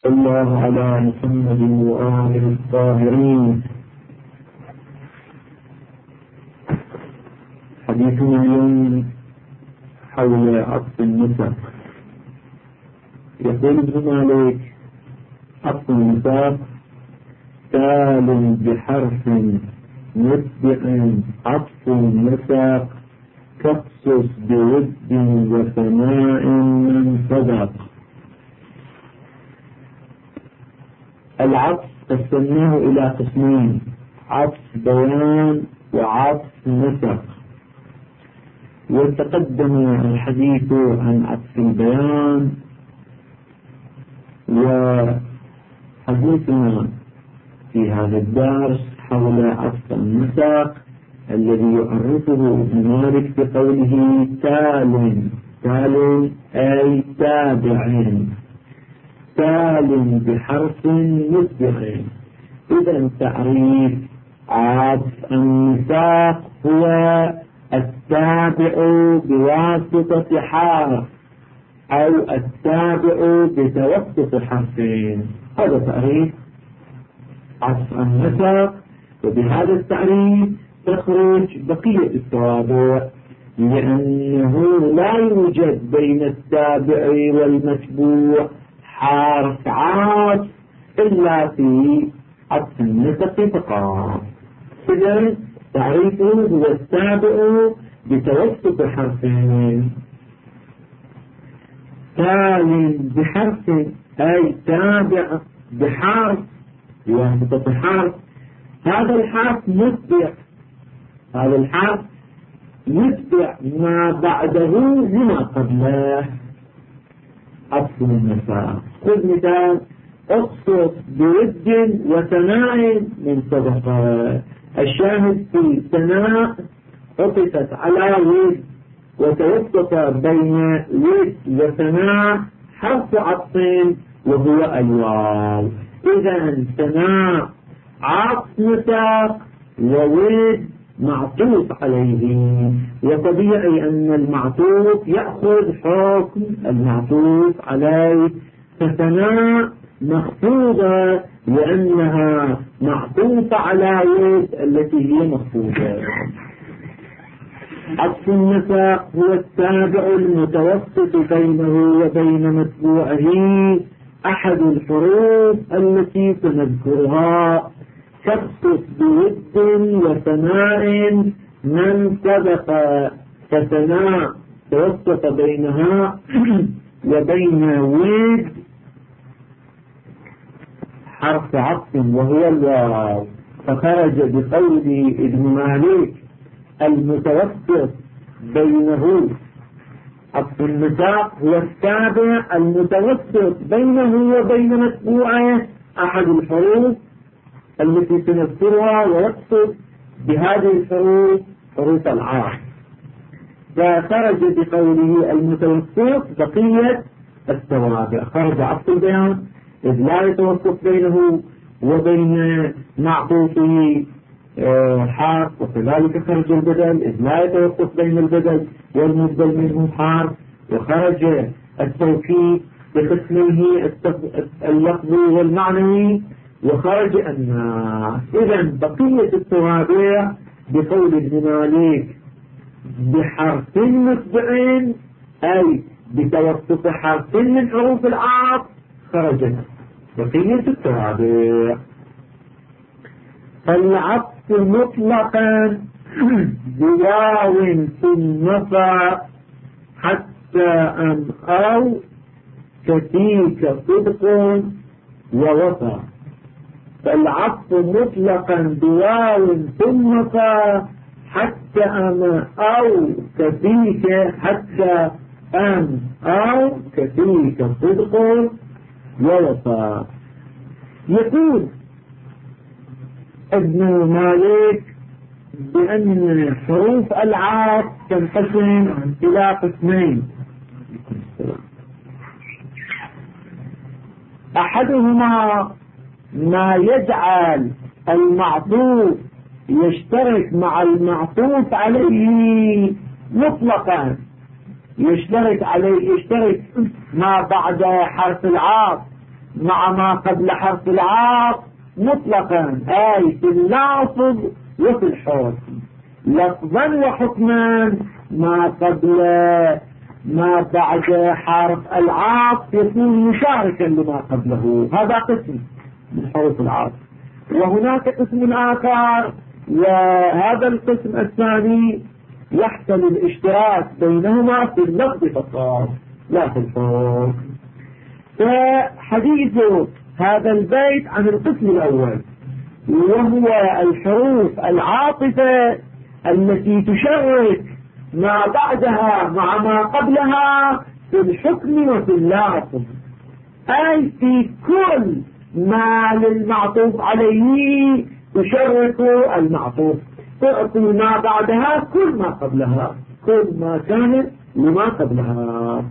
الله على محمد وآله الطاهرين. حديثنا اليوم حول عطف النسق. يقول ابن مالك: عطف النسق تال بحرف متبع عطف النسق تخصص بود وثناء من صدق. العطف قسمناه إلى قسمين: عطف بيان وعطف نسق. وتقدم الحديث عن عطف البيان، وحديثنا في هذا الدرس حول عطف النسق الذي يعرفه ابن مالك بقوله تال أي تابع، تال بحرف متبع. إذا تعريف عطف النسق هو التابع بواسطة حرف أو التابع بتوسط حرفين. هذا تعريف عطف النسق، وبهذا التعريف تخرج بقية التوابع، لأنه لا يوجد بين التابع والمتبوع حرف عطف إلا في عطف النسق فقط. إذن تعريفه هو التابع بتوسط حرفين. تال بحرف أي تابع بحرف بواسطة حرف. هذا الحرف يتبع ما بعده لما قبله. عطف النسق. خذ مثال: اقصد بود وثناء من صدقة. الشاهد في ثناء عطفت على ود، وتوسط بين ود وثناء حرف عطف وهو الواو. إذا ثناء عطف نسق وود معطوف عليه، وطبيعي أن المعطوف يأخذ حكم المعطوف عليه، فثناء مخفوضة لأنها معطوفة على ود التي هي مخفوضة. عطف النسق هو التابع المتوسط بينه وبين متبوعه أحد الحروف التي سنذكرها، تخصص بود وثناء من سبق. فثناء توسط بينها وبين ود حرف عطف وهو الواو، فخرج بقول ابن مالك المتوسط بينه. عطف النسق هو التابع المتوسط بينه وبين متبوعه أحد الحروف التي سنذكرها، ويقصد بهذه الحروف حروف العطف. فخرج بقوله المتوسط بقية التوابع. خرج عطف البيان إذ لا يتوسط بينه وبين معطوفه حرف، وكذلك خرج البدل إذ لا يتوسط بين البدل والمبدل منه حرف، وخرج التوكيد بقسمه اللفظي والمعنوي، وخرج الناس. إذا بقية التوابع بقول ابن مالك بحرف متبع أي بتوسط حرف من حروف العطف خرجت بقية التوابع. فالعطف مطلقا بواو ثم حتى أن أو كفيك صدق ووفى. فالعطف مطلقا بواو ثم حتى أن أو كفيك، حتى أن أو كفيك صدق ووفى. يقول ابن مالك بأن حروف العطف تنقسم إلى قسمين: أحدهما ما يجعل المعطوف يشترك مع المعطوف عليه مطلقا، يشترك ما بعد حرف العطف مع ما قبل حرف العطف مطلقا، أي في اللفظ وفي الحكم. لفظا وحكما ما قبل ما بعد حرف العطف يكون مشاركا لما قبله، هذا قسم من حروف العطف. وهناك قسم آخر، وهذا القسم الثاني يحتمل الاشتراك بينهما في اللفظ فقط لا في الحكم. فحديث هذا البيت عن القسم الأول، وهو الحروف العاطفة التي تشارك ما بعدها مع ما قبلها في الحكم وفي اللفظ، أي في كل ما للمعطوف عليه تشارك المعطوف، تعطي ما بعدها كل ما قبلها، كل ما كان لما قبلها.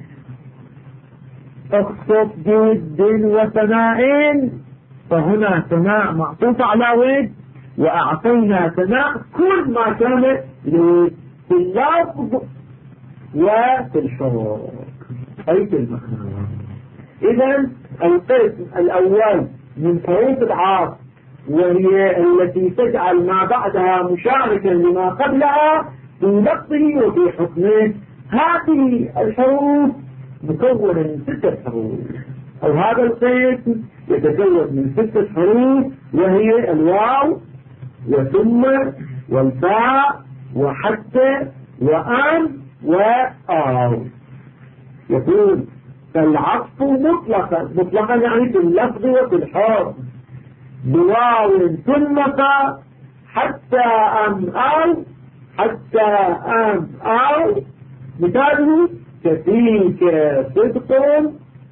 اقصد بود وثناء، فهنا ثناء معطوف على ود، وأعطينا ثناء كل ما كان في اللفظ وفي الحكم أي في المعنى. إذن القسم الأول من حروف العطف، وهي التي تجعل ما بعدها مشاركا لما قبلها في لفظه وفي حكمه، هذه الحروف مكونة من 6 حروف، أو هذا القسم يتكون من 6 حروف، وهي الواو وثم والفاء وحتى وأن وآو. يقول فالعطف مطلقا يعني في اللفظ وفي الحكم، بواو ثم فاء حتى أم أو، حتى أم أو. مثاله كفيك صدق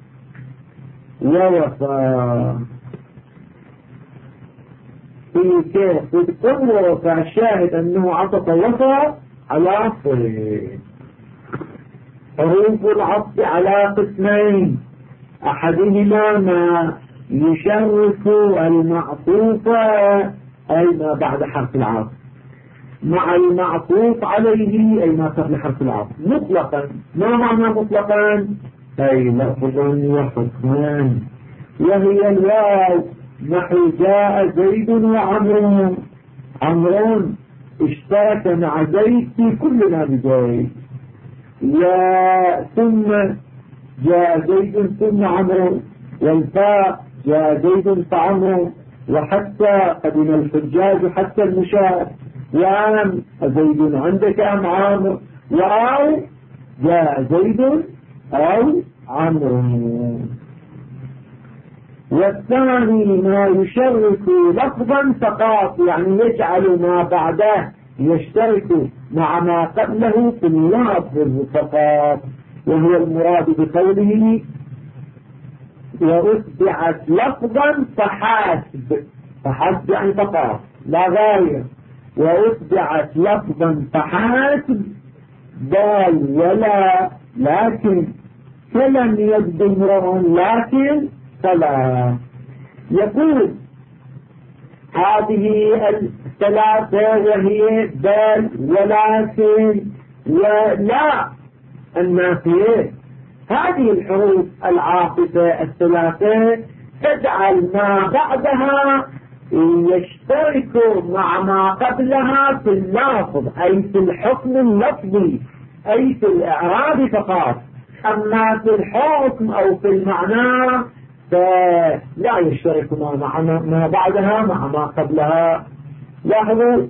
ووفاء، فيك صدق ووفاء، الشاهد أنه عطف وفاء على صدق. حروف العطف على قسمين، أحدهما ما يشرك المعطوف أي ما بعد حرف العطف مع المعطوف عليه أي ما قبل حرف العطف مطلقا. ما معنى مطلقا؟ أي لفظ وحكمان، وهي الواو نحو جاء زيد وعمرو، عمرو اشترك مع زيد في كل ما بزيد، ثم جاء زيد ثم عمرو، والفاء جاء زيد فعمرو، وحتى قدم الحجاج حتى المشاة، وعام زيد عندك أم عامر، وأو جاء زيد أو عمرو. والثاني ما يشرك لفظا فقط، يعني يجعل ما بعده يشترك مع ما قبله في اللفظ فقط، وهو المراد بقوله وأتبعت لفظا فحاسب، فحاسب يعني فقط لا غاية، وأتبعت لفظا فحاسب بل ولا لكن، فلم يبدو امرؤ لكن فلا. يقول هذه الثلاثة وهي بل ولكن ولا النافية، هذه الحروف العاطفة الثلاثة تجعل ما بعدها يشترك مع ما قبلها في اللفظ أي في الحكم اللفظي أي في الإعراب فقط، أما في الحكم أو في المعنى فلا يشترك ما بعدها مع ما قبلها. لاحظوا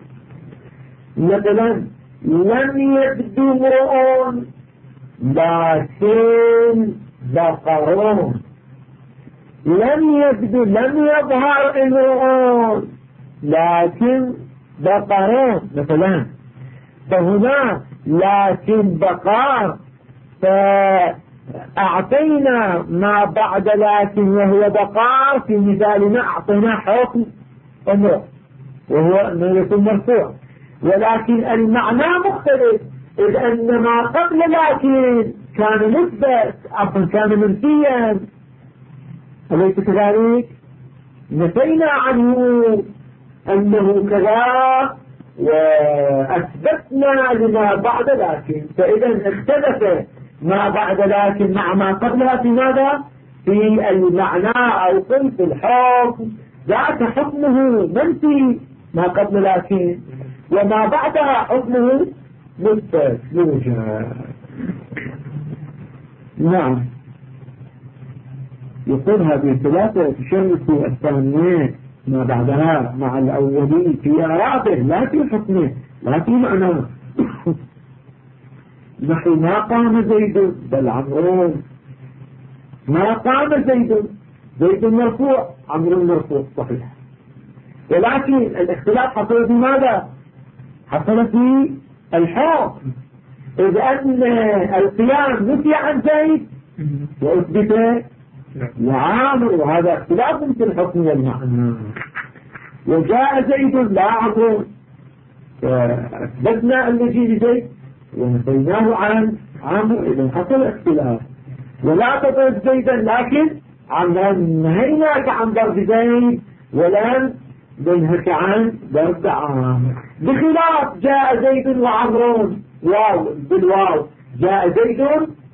مثلا لم يبدو امرؤ لكن بقرون، لم يبدو لم يظهر امرؤ لكن بقرون مثلا، فهنا لكن بقار، فأعطينا ما بعد لكن وهو بقار، في مثالنا أعطينا حكم امرؤ وهو أنه يكون مرفوع، ولكن المعنى مختلف، إذ أن ما قبل لكن كان مثبت أصلا كان منفيا، أليس كذلك؟ نفينا عنه أنه كذا وأثبتنا لما بعد لكن، فإذا اختلف ما بعد لكن مع ما قبلها في ماذا؟ في المعنى أو قلت الحكم ذات حكمه منفي ما قبل لكن، وما بعدها حكمه مثبت يوجد. نعم. يقول هذه الثلاثة تشرك الثانية ما بعدها مع الأولين في إعرابه لا في حكمه لا في معناه. نحو ما قام زيد بل عمرو، ما قام زيد مرفوع عمرو مرفوع صحيح، ولكن الاختلاف حصل في ماذا؟ حصل في الحكم، إذ أن القيام نفي عن زيد وأثبت لعامر، وهذا اختلاف في الحكم والمعنى. وجاء زيد لا عمرو، فأثبتنا المجيء لزيد ونفيناه عن عمرو، إذا حصل اختلاف. ولا تضرب زيدا لكن نهيناك عن ضرب زيد ولم ننهك عن ضرب عمرو، بخلاف جاء زيد وعمرو واو بالواو، جاء زيد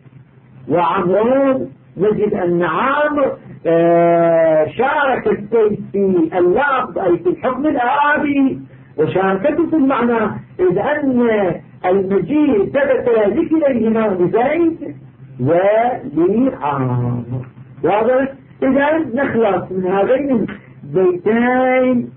وعمرو نجد أن عمرو شارك الزيد في اللفظ أي في الحكم الآبي وشاركته في المعنى، إذ أن المجيء ثبت لكليهما لزيد ولعمرو. واضح؟ إذا نخلص من هذين البيتين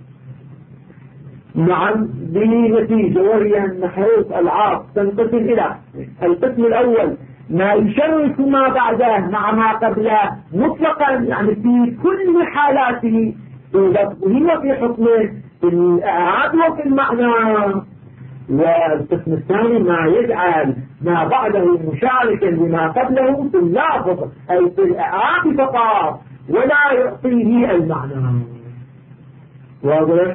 نعم بنتيجة، وهي أن حروف العاطف تنقسم إلى القسم الأول ما يشرك ما بعده مع ما قبله مطلقا، يعني في كل حالاته في لفظه وفي حكمه في الإعراب وفي المعنى. والقسم الثاني ما يجعل ما بعده مشاركا لما قبله في اللفظ أي في الإعراب فقط ولا يعطيه المعنى. واضح؟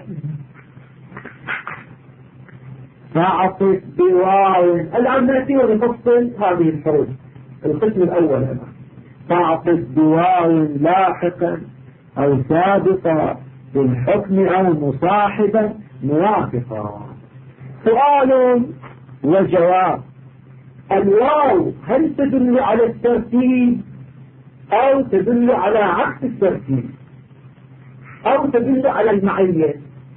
فاعطف بواو الآن نأتي ونفصل هذه الحروف. القسم الأول هنا فاعطف بواو لاحقا أو سابقا في الحكم أو مصاحبا موافقا. سؤال وجواب. الواو هل تدل على الترتيب أو تدل على عكس الترتيب أو تدل على المعية؟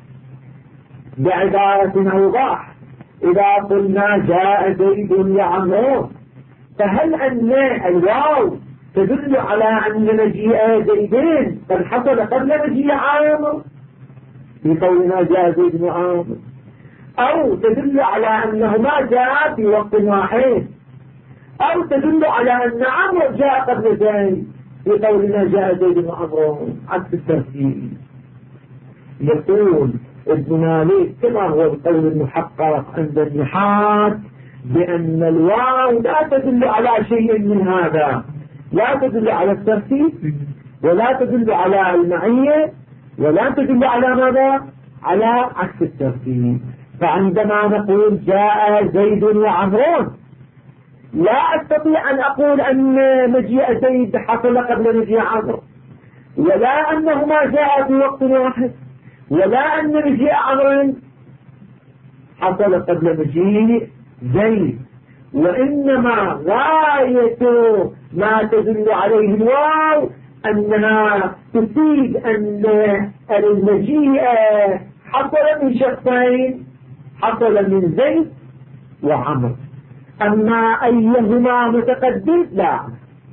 بعبارة أوضح، إذا قلنا جاء زيد لعمرو فهل أن الواو تدل على أن مجيء زيدين قد حصل قبل مجيء عمرو في قولنا جاء زيد وعمرو، أو تدل على أنهما جاء في وقت واحد، أو تدل على أن عمرو جاء قبل زيد في قولنا جاء زيد وعمرو عكس الترتيب. يقول ابن مالك كما هو القول المحقق عند النحاة بأن الواو لا تدل على شيء من هذا، لا تدل على الترتيب ولا تدل على المعية ولا تدل على ماذا؟ على عكس الترتيب. فعندما نقول جاء زيد وعمرو لا أستطيع أن أقول أن مجيء زيد حصل قبل مجيء عمرو، ولا أنهما جاء في وقت واحد، ولا أن مجيء عمرو حصل قبل مجيء زيد، وإنما غاية ما تدل عليه الواو أنها تفيد أن المجيء حصل من شخصين، حصل من زيد وعمرو، أما أيهما متقدم لا،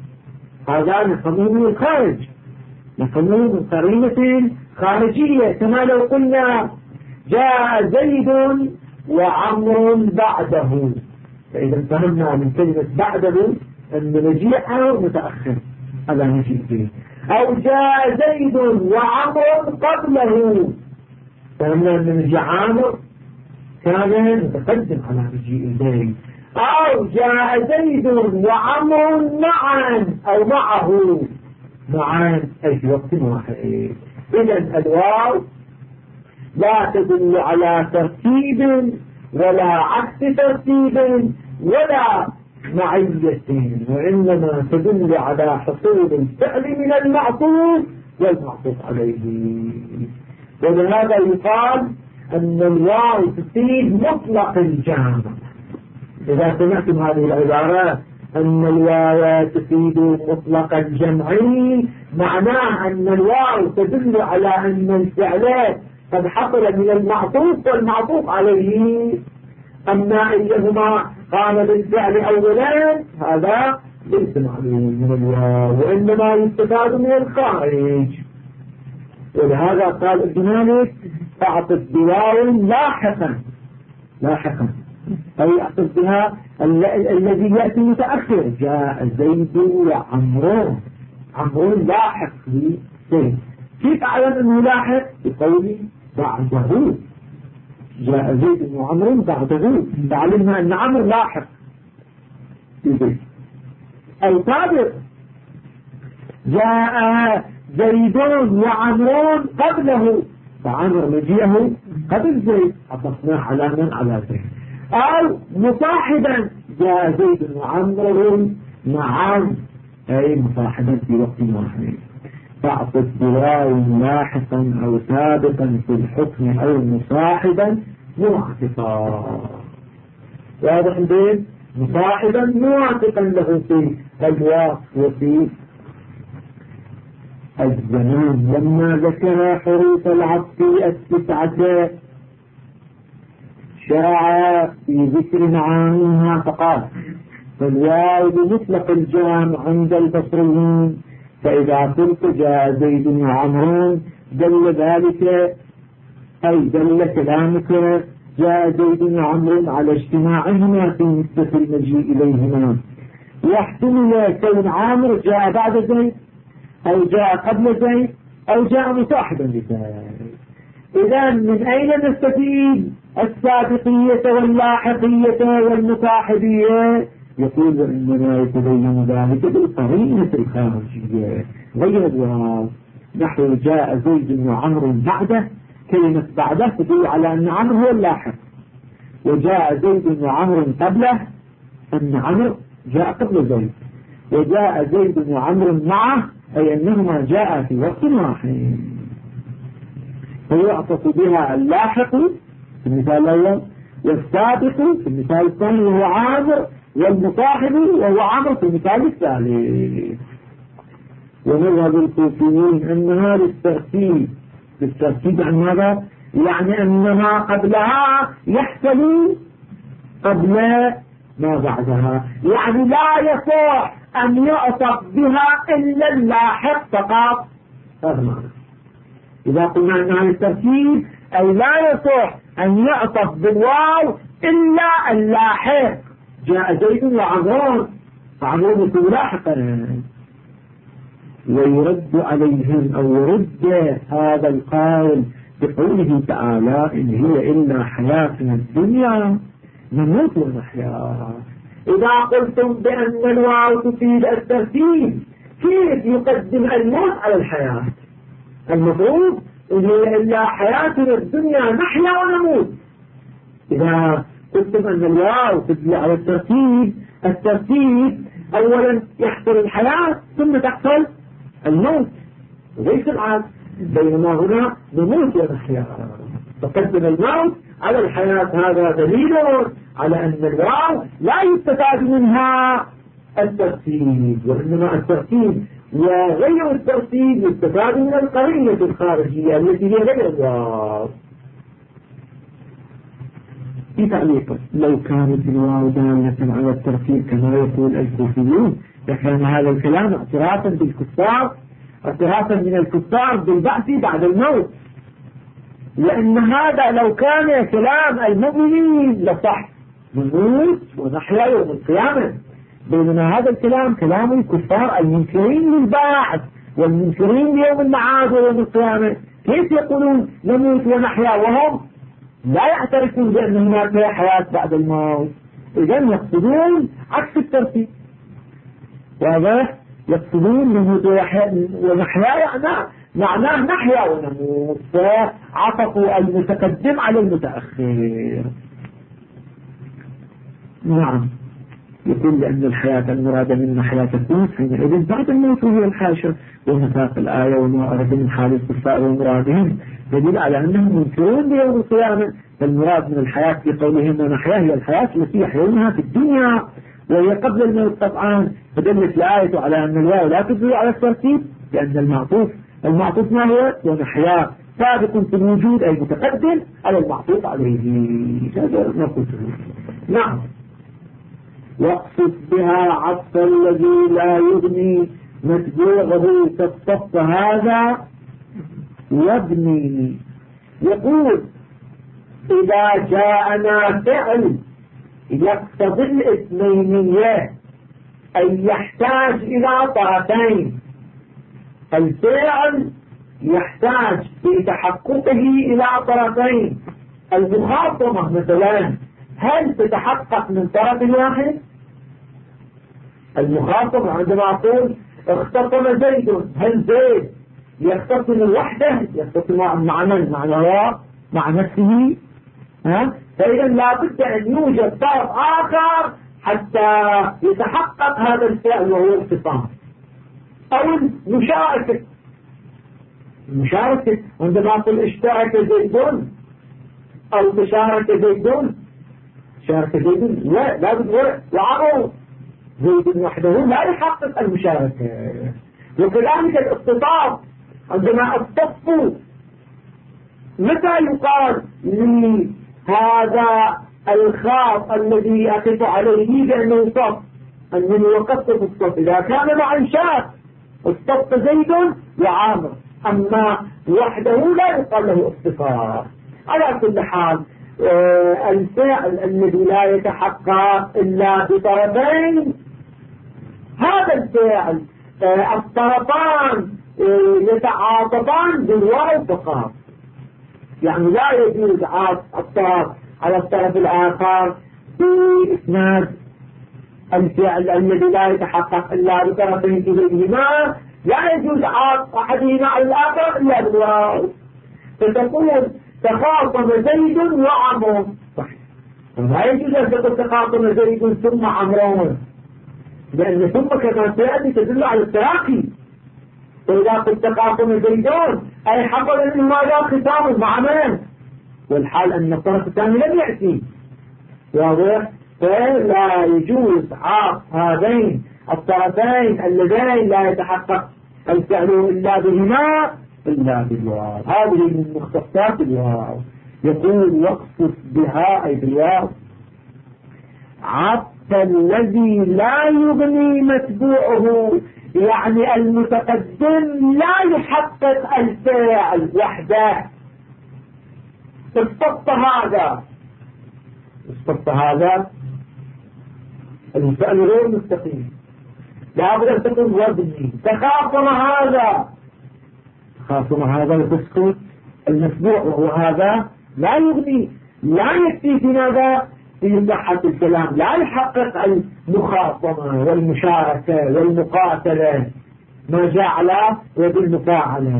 هذا نفهمه من الخارج، نفهمه من قرينة خارجية، كما لو قلنا جاء زيد وعمر بعده، فإذا فهمنا من كلمة بعده أن مجيء متأخر، هذا نجيء به. أو جاء زيد وعمر قبله، فهمنا أن مجيء عمر كان متقدم على مجيء زيد. أو جاء زيد وعمر معا أو معه معا أي في وقت واحد. إذا الواو لا تدل على ترتيب ولا عكس ترتيب ولا معية، وإنما تدل على حصول الفعل من المعطوف والمعطوف عليه. ولهذا يقال أن الواو تفيد مطلق الجامع. إذا سمعتم هذه العبارات أن الواو تفيد مطلق الجمع، معناه أن الواو تدل على أن الفعل قد حصل من المعطوف والمعطوف عليه. أما أيهما قام بالفعل أولا هذا ليس معلوم من الواو، وإنما يستفاد من الخارج. ولهذا قال ابن مالك فاعطف بواو لاحقا أي أعطف بها الذي يأتي متأخر. جاء زيد وعمرو، عمرو لاحق لزيد. كيف أعلم أنه لاحق؟ بقولي بعده، جاء زيد وعمرو بعده، فعلمنا أن عمرو لاحق لزيد. أو سابق، جاء زيد وعمرو قبله، فعمر مجيئه قبل زيد عطفناه على من؟ على زيد. أو مصاحبا، جاء زيد وعمرو معا، أي مصاحبا في وقت واحد. فاعطف بواو لاحقا أو سابقا في الحكم أو مصاحبا معطفا. واضح البيت؟ مصاحبا معطفا له في الوقت وفي الزمان. لما ذكر حروف العطف التسعة شرع في ذكر معانيها فقال: فالواو بمطلق الجامع عند البصريين، فإذا قلت جاء زيد وعمرو دل ذلك، أي دل كلامك جاء زيد وعمرو على اجتماعهما في نسبة المجيء إليهما. يحتمل كون عامر جاء بعد زيد أو جاء قبل زيد أو جاء مصاحبا لزيد. إذا من أين نستفيد السابقية واللاحقية والمصاحبية؟ يقول: إنما يتبين ذلك بالقرينة الخارجية غير الواو. نحو جاء زيد وعمرو بعده، كلمة بعده تدل على أن عمرو هو اللاحق، وجاء زيد وعمرو قبله أن عمرو جاء قبل زيد، وجاء زيد وعمرو معه أي أنهما جاء في وقت واحد. فيعطف بها اللاحق في المثال الأول، والسابق في المثال الثاني وهو عامر، والمصاحب وهو عمرو في المثال الثالث. ومذهب الكوفيين أنها للترتيب عن ماذا؟ يعني أنها قبلها يحصل قبل ما بعدها، يعني لا يصح أن يعطف بها إلا اللاحق فقط. هذا معنى. إذا قلنا أنها للترتيب أي لا يصح أن يعطف بالواو إلا اللاحق. جاء زيد وعمرو، فعمرو يكون لاحقا. ويرد عليهم أو يرد هذا القول بقوله تعالى: إن هي إلا حياتنا الدنيا نموت ونحيا. إذا قلتم بأن الواو تفيد الترتيب، كيف يقدم الموت على الحياة؟ المفروض إن هي إلا حياتنا الدنيا نحيا ونموت. إذا قلتم أن الواو تدل على الترتيب أولا يحصل الحياة ثم تحصل الموت، وليس العكس. بينما هنا نموت ونحيا، فقدم الموت على الحياة. هذا دليل على أن الواو لا يستفاد منها الترتيب، وإنما الترتيب وغير الترتيب يستفاد من القرينة الخارجية التي هي غير الواو. في تعليق: لو كانت الواو دالة على الترتيب كما يقول الكوفيون لكان هذا الكلام اعترافا بالكفار، اعترافا من الكفار بالبعث بعد الموت، لأن هذا لو كان كلام المؤمنين لصح، نموت ونحيا يوم القيامة. بينما هذا الكلام كلام الكفار المنكرين للبعث والمنكرين ليوم المعاد ويوم القيامة. كيف يقولون نموت ونحيا وهم لا يعترفون بأن هناك حياة بعد الموت؟ إذن يقصدون عكس الترتيب. واضح؟ يقصدون نموت ونحيا معناه نحيا ونموت، فعطفوا المتقدم على المتأخر. نعم. يقول لأن الحياة المرادة من حياة الناس حينئذ بعد الموت وهي الحاشر، ونفاق الآية وما أرد من حال الكفار ومرادهم دليل على أنهم منكرون بيوم القيامة. فالمراد من الحياة في قولهم ونحيا هي الحياة التي يحيونها في الدنيا، وهي قبل الموت طبعا، فدلت الآية على أن الواو لا تدل على الترتيب، لأن المعطوف ما هو؟ ونحيا سابق في الوجود أي متقدم على المعطوف عليه. هذا ما قلته. نعم. واقصد بها عطف الذي لا يغني متبوعه كالصف هذا وابني. يقول إذا جاءنا فعل يقتضي الاثنينية أي يحتاج إلى طرفين، الفعل يحتاج في تحققه إلى طرفين. المخاصمة مثلا هل تتحقق من طرف واحد؟ المخاصمة عندما أقول اختصم زيد، هل زيد يختصم وحده؟ يختصم مع من؟ مع الله؟ مع نفسه؟ فإذا لا بد أن يوجد طرف آخر حتى يتحقق هذا الفعل وهو الاختصام. أو المشاركة عندما أقول اشترك زيد أو تشارك زيد، شارك زيد لا بد وعمر زيد وحده لا يحقق المشاركة. وكذلك الاختصاص عندما اصطفوا، متى يقال لهذا الخاص الذي أقف عليه بأنه صف أنني وقفت في الصف؟ إذا كان مع الشاك اصطف زيد وعامر، أما وحده لا يقال له اختصاص. على كل حال الفعل الذي لا يتحقق إلا بطرفين، هذا الفعل الطرفان يتعاطفان بالواو فقط، يعني لا يجوز عطف الطرف على الطرف الآخر بإسناد الفعل الذي لا يتحقق إلا بطرفين إليهما، لا يجوز عطف أحدهما على الآخر إلا بالواو. فتقول تخاصم زيد وعمر، لا يجوز أن تقول تخاصم زيد ثم عمر، لأن ثم كما سيأتي تدل على التراخي. فإذا قلت تخاصم زيدون أي حصل منه ماذا؟ ختام مع من؟ والحال أن الطرف الثاني لم يأتي، واضح؟ فلا يجوز عطف هذين الطرفين اللذين لا يتحقق الفعل إلا بهما إلا بالواو. هذه من مختصات الواو. يقول واقصد بها أي بالواو عطف الذي لا يغني متبوعه، يعني المتقدم لا يحقق الفعل وحده. الصف هذا الفعل غير مستقيم، لا بد أن تكون وابني. تخاصم هذا وتسكت المتبوع، وهو هذا لا يغني، لا يكفي في ماذا؟ في صحة الكلام، لا يحقق المخاصمة والمشاركة والمقاتلة ما جاء على يد المفاعلة.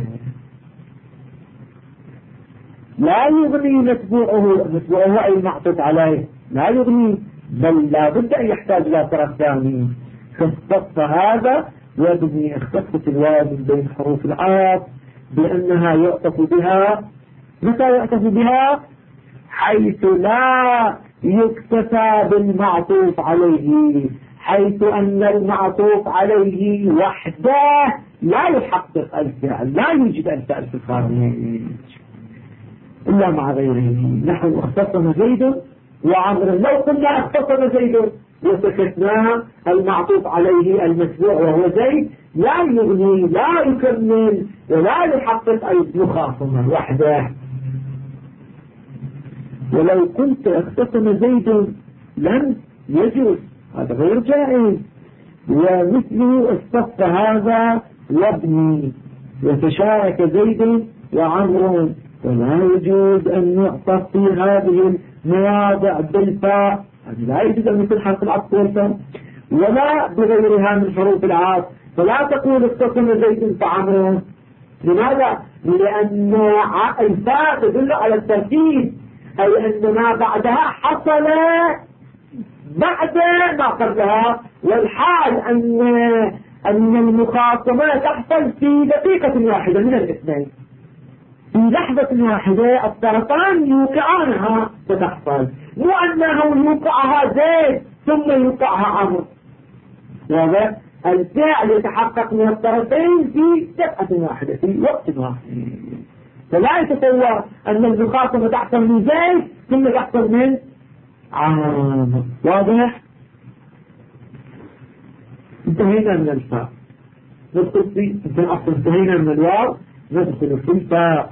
لا يغني متبوعه أي معطوف عليه لا يغني، بل لا بد أن يحتاج إلى طرف ثاني. فاختص هذا وابني، اختصت الواو من بين حروف العطف بأنها يعطف بها. متى يعطف بها؟ حيث لا يكتفى بالمعطوف عليه، حيث أن المعطوف عليه وحده لا يحقق الفعل، لا يوجد الفعل في الخارج إلا مع غيره. نحن اختصم زيد وعمر، لو قلنا اختصم زيد وسكتنا المعطوف عليه المتبوع وهو زيد لا يغني، لا يكمل، ولا يحقق المخاصمة وحده. ولو كنت اختصم زيد لم يجوز، هذا غير جائز. ومثله الصف هذا وابني، وتشارك زيد وعمر، ولا يجوز أن يعطف في هذه المواضع بالفاء، لا يجوز أن يكون حرف العطف والفاء، ولا بغيرها من حروف العطف. فلا تقول اختصم زيد فعمر. لماذا؟ لأن الفاء تدل على الترتيب، أي أن ما بعدها حصل بعد ما قبلها، والحال أن المخاصمة تحصل في دقيقة واحدة من الاثنين، في لحظة واحدة الطرفان يوقعانها فتحصل، مو أنه يوقعها زيد ثم يوقعها عمرو. وهذا الفعل يتحقق من الطرفين في دفعة واحدة في وقت واحد. فلا يتصور أن المخاصمة تحصل من زيد ثم تحصل من عمرو. واضح؟ انتهينا من الفاء، ندخل في انتهينا من الواو، ندخل في الفاء.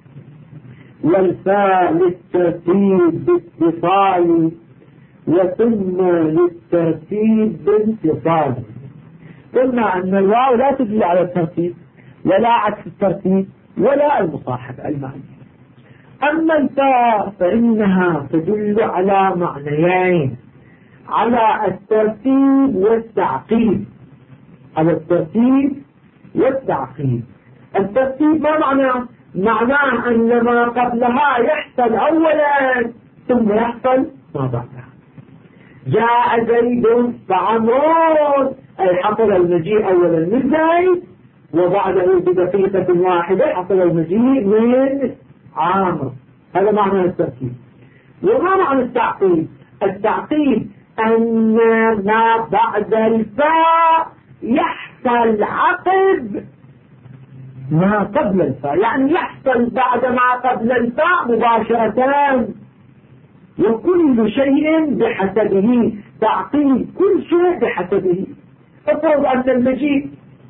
والفاء للترتيب باتصال وثم للترتيب بانفصال. قلنا أن الواو لا تدل على الترتيب ولا عكس الترتيب ولا المصاحبة المعنى. أما الفاء فإنها تدل على معنيين، على الترتيب والتعقيب. على الترتيب والتعقيب. الترتيب ما معناه؟ معناه أن ما قبلها يحصل أولا ثم يحصل ما بعدها. جاء زيد فعمرو، أي حصل المجيء أولا من زيد وبعده بدقيقة واحدة حصل المجيء من عمرو. هذا معنى الترتيب. وما معنى التعقيب؟ التعقيب أن ما بعد الفاء يحصل عقب ما قبل الفاء، يعني يحصل بعد ما قبل الفاء مباشرة، وكل شيء بحسبه. تعقيب كل شيء بحسبه. افرض أن المجيء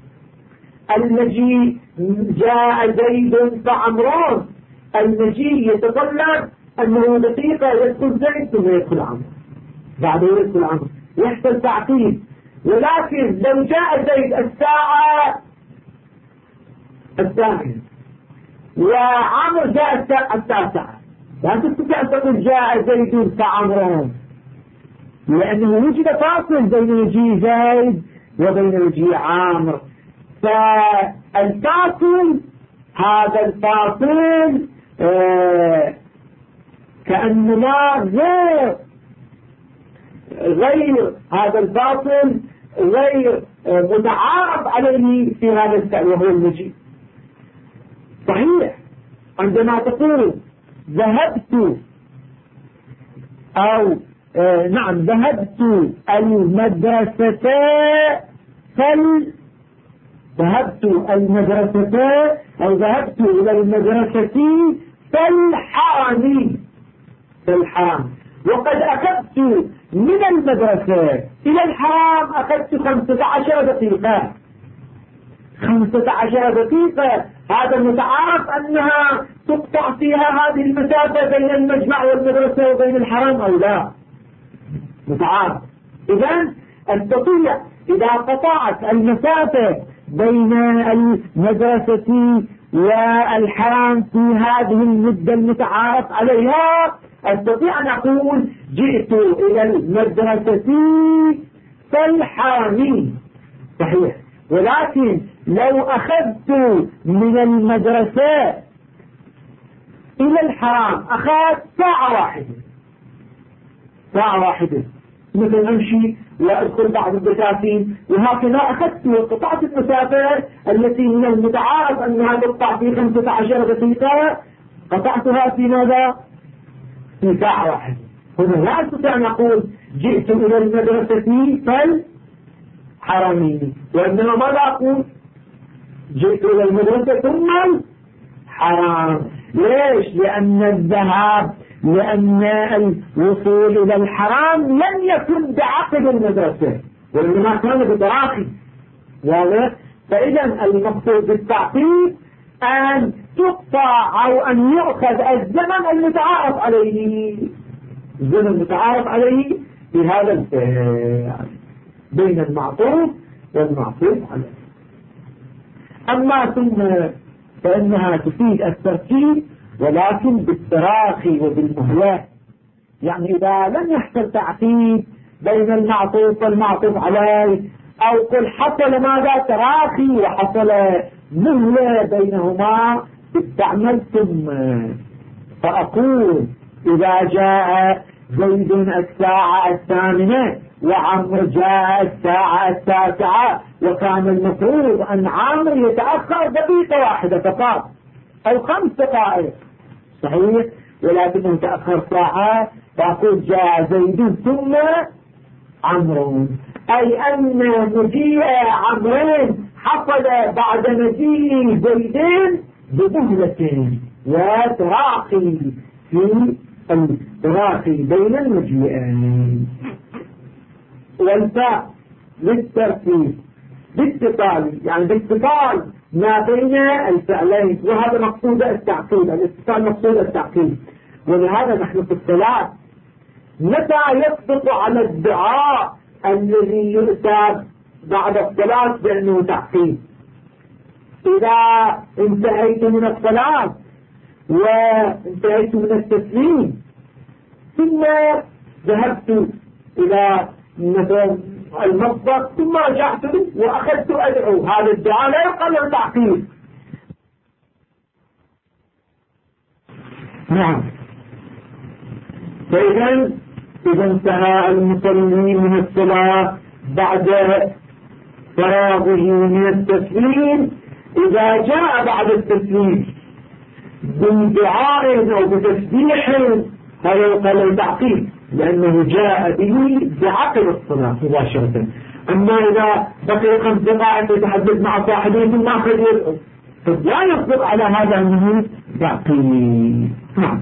جاء زيد فعمرو، المجيء يتطلب أنه دقيقة يدخل زيد ثم يدخل عمرو، بعده يدخل عمرو، يحصل تعقيب. ولكن لو جاء زيد الساعة 8 وعمرو جاء الساعة 9، لا تستطيع أن تقول جاء زيد فعمرو، لأنه وجد فاصل بين مجيء زيد وبين مجيء عمرو. فالفاصل هذا الفاصل كأنما غير هذا الفاصل غير متعارف عليه في هذا الشأن وهو المجيء. صحيح عندما تقول ذهبت أو نعم ذهبت المدرسة ذهبت المدرسة أو ذهبت إلى المدرسة فالحرام، وقد أخذت من المدرسة إلى الحرام أخذت 15 دقيقة. 15 دقيقة هذا متعارف أنها تقطع فيها هذه المسافة بين المجمع والمدرسة وبين الحرام أو لا؟ متعارف. إذن أستطيع إذا قطعت المسافة بين المدرسة والحرام في هذه المدة المتعارف عليها، أستطيع أن أقول جئت إلى المدرسة فالحرام. صحيح. ولكن لو أخذت من المدرسة إلى الحرام أخذت ساعة واحدة، مثل أمشي وأدخل بعض البساتين، وهكذا أخذت وقطعت المسافة التي من المتعارف أنها تقطع في 15 دقيقة، قطعتها في ماذا؟ في ساعة واحدة. هنا لا أستطيع أن أقول جئت إلى المدرسة فالحرمين، وإنما ماذا أقول؟ جئت إلى المدرسة ثم الحرام. ليش؟ لأن الوصول إلى الحرام لم يكن بعقد المدرسة، وإنما كان بتراخي. واضح؟ فإذا المقصود بالتعقيد أن تقطع أو أن يؤخذ الزمن المتعارف عليه، الزمن المتعارف عليه في هذا الفعل بين المعطوف والمعطوف عليه. أما ثم فإنها تفيد الترتيب ولكن بالتراخي وبالمهلة. يعني إذا لم يحصل تعقيد بين المعطوف والمعطوف عليه، أو قل حصل ماذا تراخي وحصل مهلة بينهما، استعمل ثم. فأقول إذا جاء زيد الساعة 8 وعمر جاء الساعة 9، وكان المفروض أن عمر يتأخر دقيقة واحدة فقط أو 5 دقائق، صحيح، ولكنه تأخر ساعة، فأقول جاء زيد ثم عمرو، أي أن مجيء عمرين حصل بعد مجيء زيدين بمهلة وتراخي في التراخي بين المجيئين. والفاء للترتيب باتصال، يعني باتصال ما بين الفعلين، وهذا مقصود التعقيد، الاتصال مقصود التعقيد. ولهذا نحن في الصلاة متى يسقط على الدعاء الذي يؤتى بعد الصلاة بأنه تعقيد؟ إذا انتهيت من الصلاة وانتهيت من التسليم ثم ذهبت إلى مثلا المطبخ ثم رجعت وأخذت أدعو، هذا الدعاء لا يقال له تعقيد. نعم. فإذا انتهى المصلي من الصلاة بعد فراغه من التسليم، إذا جاء بعد التسليم بدعاء أو بتسبيح هذا يقال له تعقيد، لأنه جاء به بعقب الصلاة مباشرة. أما إذا بقي 5 دقائق يتحدث مع صاحبه ثم أخذ يدعو، فلا يصدق على هذا أنه تعقيد. نعم.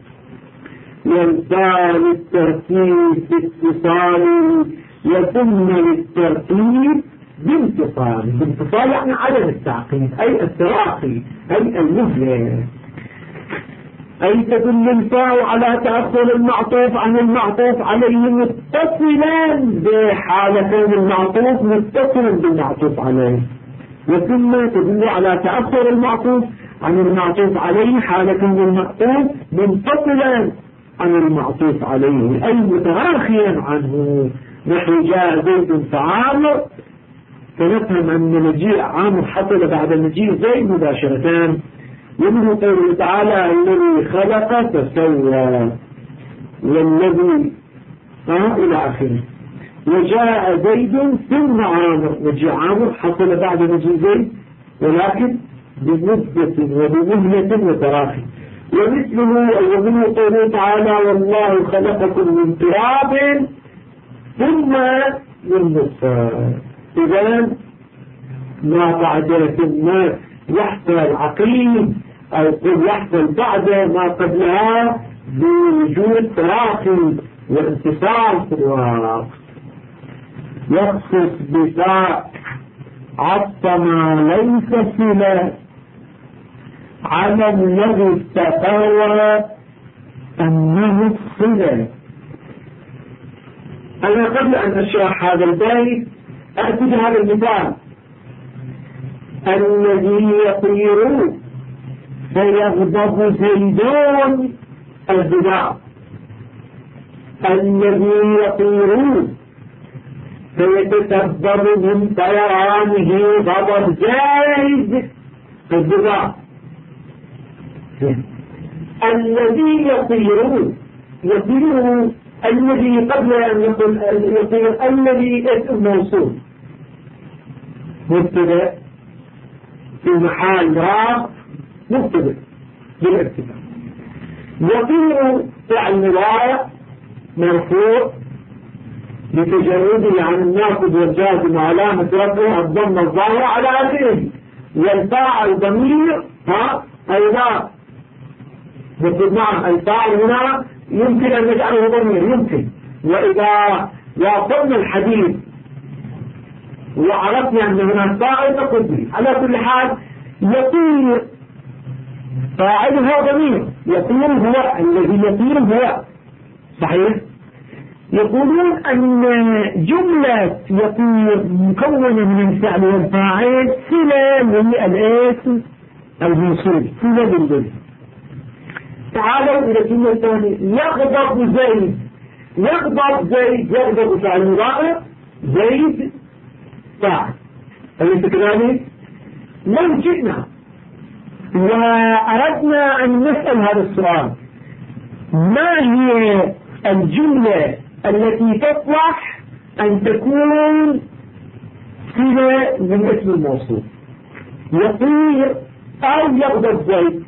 ينبغي للترتيب باتصال يتم للترتيب بانتصال. بانتصال يعني عدم التعقيد، أي التراخي، أي المهلة. أي تدل الفاء على تأخر المعطوف عن المعطوف عليه متصلا بحال كون المعطوف متصلا بالمعطوف عليه، وثم تدل على تأخر المعطوف عن المعطوف عليه حال كون المعطوف منفصلا عن المعطوف عليه، أي متراخيا عنه. نحن جاء زيد فعامر، فنفهم أن مجيء عامر حصل بعد مجيء زيد مباشرة. ومنه قوله تعالى الذي خلق فسوى والذي إلى آخره. وجاء زيد ثم عامر، مجيء عامر حصل بعد مجيء زيد ولكن بمدة وبمهلة وتراخي. ومثله ومنه قوله تعالى والله خلقكم من تراب ثم من نطفة. إذا ما بعد ثم يحصل عقيم أو يحصل بعد ما قبلها بوجود تراخي وانتصال في الوقت. يخصص بفاء عطف ما ليس صلة على الذي استقر أنه الصلة. أنا قبل أن أشرح هذا البيت أأتي بهذا المثال: الذي يطير فيغضب زيدون البداء، الذي يطير فيتكبر من طيرانه غضب زيد البداء. الذي يطير الذي قبل أن يقول يطير الذي اسم موصول مبتدأ في محل رفع مبتدأ بالارتفاع. يطير فعل مضارع مرفوع بتجرده عن الناصب والجازم وعلامة رفعه الضمة الظاهرة على آخره، والفاعل ضمير أيضا يقول نعم الفاعل هنا يمكن أن نجعله ضمير يمكن. وإذا وصلنا الحديث وعرفنا أن هناك فاعل نقول به. على كل حال يطير فاعله ضمير، يطير هو الذي يطير هو صحيح. يقولون أن جملة يطير مكونة من الفعل والفاعل صلة للاسم الموصول، صلة بالجملة. تعالوا إلى الجملة الثانية: يغضب زيد. يغضب زيد، يغضب فعل مضارع، زيد فاعل. أليس كذلك؟ لو جئنا وأردنا أن نسأل هذا السؤال: ما هي الجملة التي تصلح أن تكون صلة من اسم الموصول؟ يطير أو يغضب زيد؟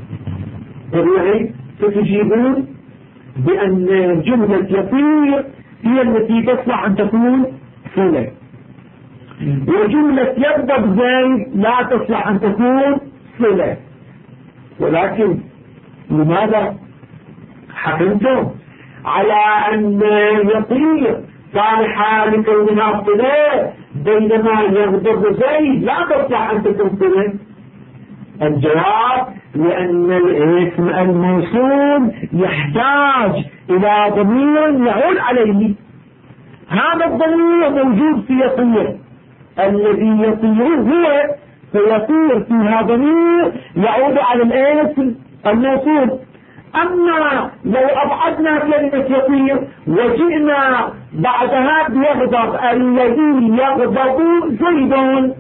طبيعي ستجيبون بأن جملة يطير هي التي تصلح أن تكون صلة، وجملة يغضب زيد لا تصلح أن تكون صلة. ولكن لماذا حكمتم على أن يطير صالحا لكونها صلة بينما يغضب زيد لا تصلح أن تكون صلة؟ الجواب لأن الاسم الموصول يحتاج إلى ضمير يعود عليه. هذا الضمير موجود في يطير، الذي يطير هو فيطير فيها ضمير يعود على الاسم الموصول. أما لو أبعدنا كلمة يطير وجئنا بعدها بيغضب، الذي يغضب زيد،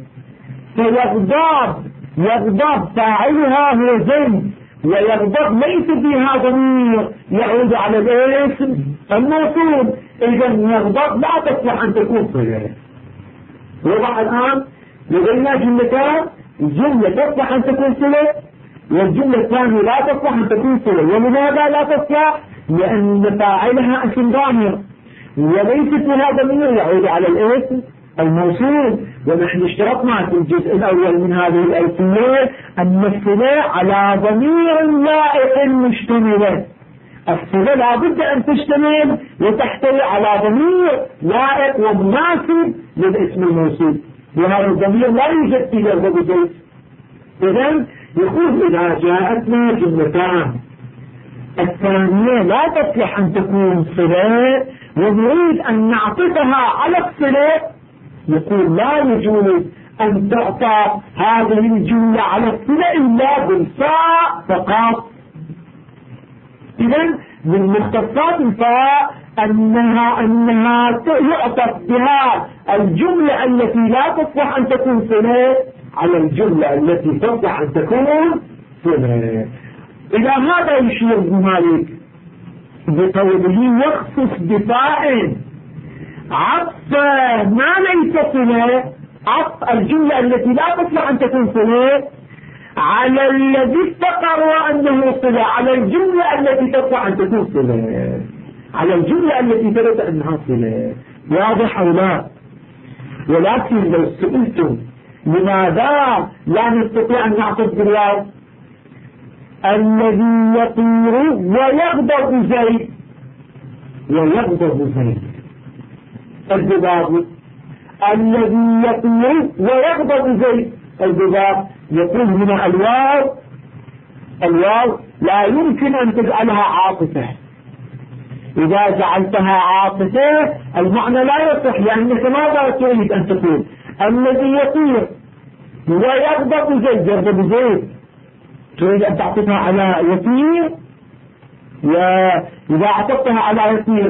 يغضب فاعلها هو زيد، ويغضب ليس فيها ضمير يعود على الاسم الموصول، إذا يغضب لا تصلح أن تكون صلة. وضع الآن لدينا جملتان، الجملة تصلح أن تكون صلة والجملة الثانية لا تصلح أن تكون صلة. ولماذا لا تصلح؟ لأن فاعلها اسم ضامر وليس فيها ضمير يعود على الاسم الموصول. ونحن اشترطنا في الجزء الأول من هذه الألفية أن الصلة على ضمير لائق مشتملة. الصلة لا بد أن تشتمل وتحتوي على ضمير لائق ومناسب للاسم الموصول، وهذا الضمير لا يوجد في يغضب زيد. إذن يقول إذا جاءتنا جملتان الثانية لا تصلح أن تكون صلة ونريد أن نعطفها على الصلة، يقول لا يجوز أن تعطى هذه الجملة على الصلة إلا بالفاء فقط. إذن من مختصات الفاء أنها يعطف بها الجملة التي لا تصلح أن تكون صلة على الجملة التي تصلح أن تكون صلة. إلى هذا يشير ابن مالك بقوله يخصص بفاء عطف ما ليس صلة، عطف الجملة التي لا تصلح أن تكون صلة على الذي استقر أنه صلة، على الجملة التي تصلح أن تكون صلة، على الجملة التي ثبت أنها صلة. واضح أو لا؟ ولكن لو سئلتم لماذا لا نستطيع أن نعطف بالواو الذي يطير ويغضب زيد، الذباب الذي يطير ويغضب زيد الذباب، يقول هنا الواو لا يمكن أن تجعلها عاطفة. إذا جعلتها عاطفة المعنى لا يصح، لأنك ماذا تريد أن تقول؟ الذي يطير ويغضب زيد، يغضب زيد تريد أن تعطفها على يطير، وإذا عطفتها على يطير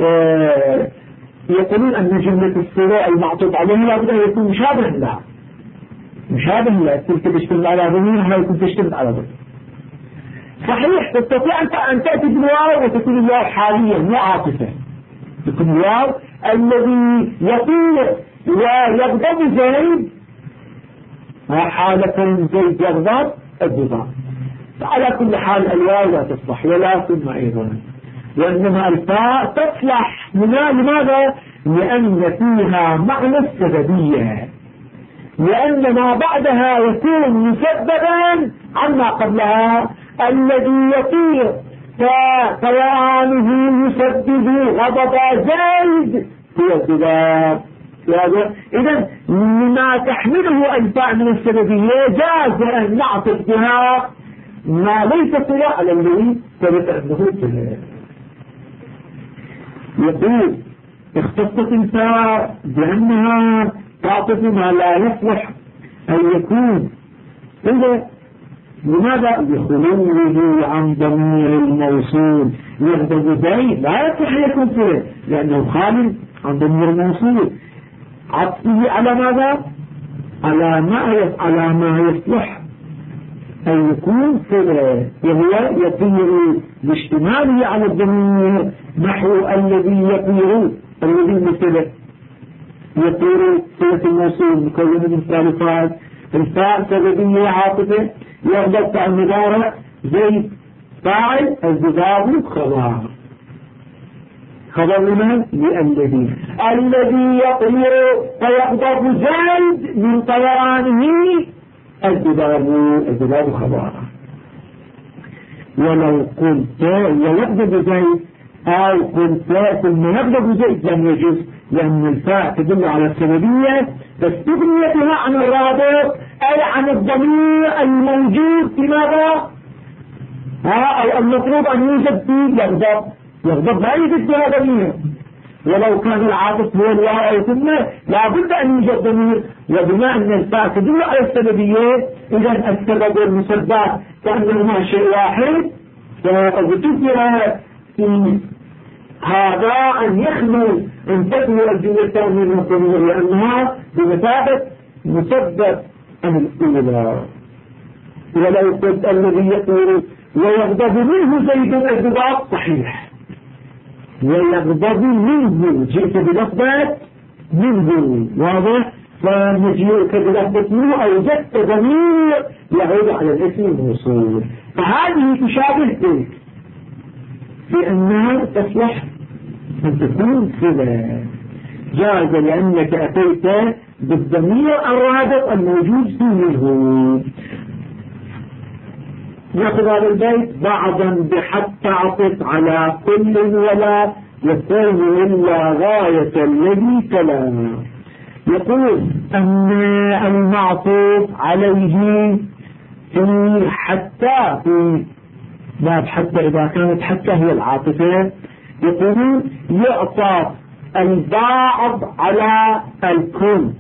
يقولون أن جملة الصلة المعطوف عليها لا بد أن يكون مشابه لها، تلك تشتمل على ضمير هذا يكون تشتمل على ضمير. صحيح تستطيع أن تأتي بالواو وتكون الواو حاليا مو عاطفة، تكون الواو الذي يطير ويغضب زيد حالة زيد يغضب الضباب. على كل حال الواو لا تصلح ولا ثم أيضا، وإنما الفاء تصلح. لماذا؟ لأن فيها معنى السببية، لأن ما بعدها يكون مسببا عما قبلها. الذي يطير فطيرانه يسبب غضب زيد هو الضباب. إذن لما تحمله الفاء من السببية جاز أن نعطف بها ما ليس صلة على الذي ثبت أنه صلة. يقول اختصت الفاء بأنها تعطف ما لا يصلح أن يكون صلة. لماذا؟ لخلوه عن ضمير الموصول. يغضب زيد لا يصلح أن يكون صلة لأنه خالي عن ضمير الموصول. عطفه على ماذا؟ على ما يصلح أن يكون صلة، وهو يطير باشتماله على الضمير، نحو الذي يطير الذي مثله يطير صلة الموصول مكونة من ثالثات. الفاء سببية عاطفة، يغضب فعل مضارع، زيد فاعل، الذباب خبر. خبر لمن؟ الذي يطير فيغضب زيد من طيرانه الذباب خبر. ولو قلت ويغضب زيد أو قلت ثم يغضب زيد لم يجوز، لأن الفاء تدل على السببية فاستغني بها عن الرابط أي عن الضمير الموجود في ماذا؟ أو المفروض أن يوجد فيه يغضب لا يوجد فيها ضمير. ولو كان العاطف هو الواو أو ثم لا بد أن يوجد ضمير، وبما أن الفاء تدل على السببية إذا السبب والمسبب كأنهما شيء واحد، فذكر في هذا أن يخلو أن تخلو الجملتان من الضمير لأنها بمثابة مسبب عن الأولى. ولو قلت الذي يطير ويغضب منه زيد الذباب صحيح، ويغضب منه جئت بلفظة منه واضح، فنجيئك بلفظة منه أوجدت ضمير يعود على الاسم الموصول، فهذه تشابه تلك بأنها تصلح أن تكون صلة جاز لأنك أتيت بالضمير الرابط الموجود في منه. يأخذ هذا البيت بعضا بحتى عطف على كل ولا يكون إلا غاية الذي تلا. يقول أن المعطوف عليه في حتى في باب حتى إذا كانت حتى هي العاطفة يقولون يعطف البعض على الكل،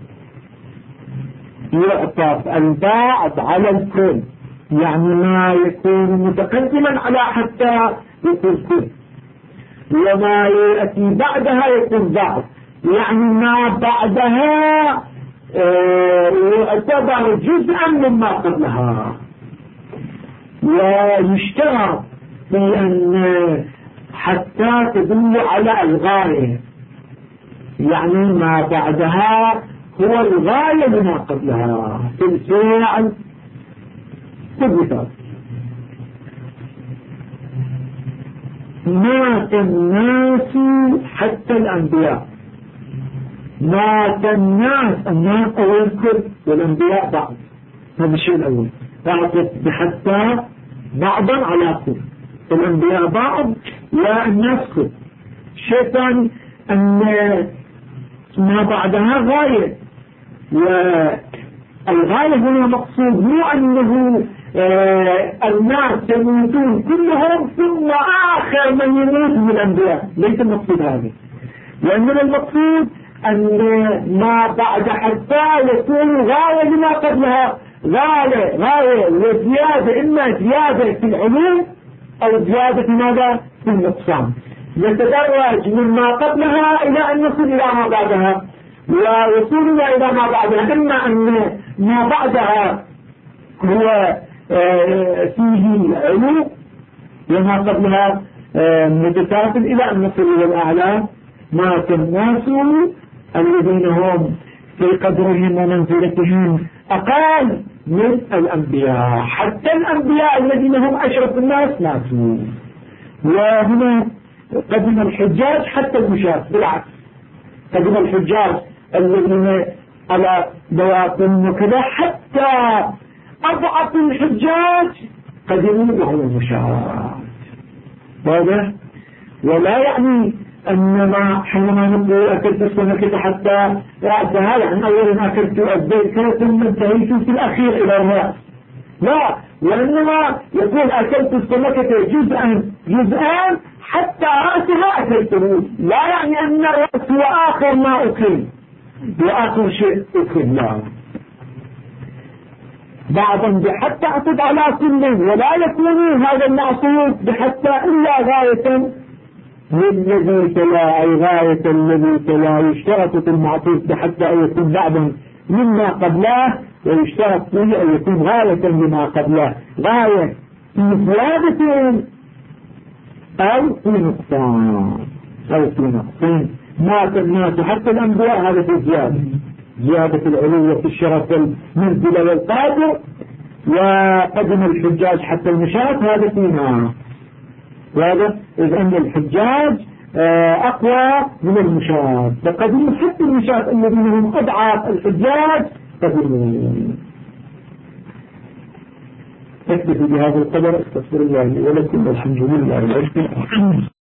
يعطف البعض على الكل، يعني ما يكون متقدما على حتى يكون كل، وما يأتي بعدها يكون بعض، يعني ما بعدها يعتبر جزءا مما قبلها. ويشترط في أن حتى تدل على الغاية، يعني ما بعدها هو الغاية لما قبلها في الفعل. مثال مات الناس حتى الأنبياء، مات الناس أول كل والأنبياء بعض، هذا الشيء الأول أعطف بحتى بعضا على كل، الأنبياء بعض والناس كل. الشيء الثاني أن ما بعدها غاية، والغاية هنا مقصود مو أنه الناس يموتون كلهم ثم آخر من يموت من الأنبياء، ليس المقصود هذا، لأننا المقصود أن ما بعد حتى يكون غاية لما قبلها، غاية وزيادة، إما زيادة في العلوم أو زيادة في ماذا؟ في النقصان، يتدرج مما قبلها إلى أن يصل إلى ما بعدها، ووصولنا إلى ما بعدها إما أن ما بعدها هو فيه علو وما قبلها متسافل إلى أن نصل إلى الأعلى. مات الناس الذين هم في قدرهم ومنزلتهم أقل من الأنبياء، حتى الأنبياء الذين هم أشرف الناس ماتوا. وهنا قدم الحجاج حتى المشاة، بالعكس قدم الحجاج الذين على بواطن وكذا حتى أضعف الحجاج قدموا على المشاة. واضح؟ ولا يعني أنما حينما نقول أكلت السمكة حتى رأسها، يعني أولا أكلت الذكر ثم انتهيت في الأخير إلى الرأس، لا، وإنما يقول أكلت السمكة جزءان حتى رأسها أكلته، لا يعني أن الرأس هو آخر ما أكل وآخر شيء أكل، لا، بعضا بحتى أعطب على كل، ولا يكون هذا المعصود بحتى إلا غاية للذي تلا، أي غاية الذي تلا. يشترط في المعطوف بحتى أن يكون بعضا مما قبله، ويشترط فيه أن يكون غاية لما قبله، غاية في زيادة أو في نقصان مات الناس حتى الأنبياء، هذا في زيادة العلو في الشرف والمنزلة والقادر. وقدم الحجاج حتى المشاة، هذا فيما واضح. إذ أن الحجاج أقوى من المشاة، فقديم حتى المشاة الذين هم أضعاف الحجاج قديمون. نكتفي بهذا القدر. استغفر الله ولكم والحمد لله.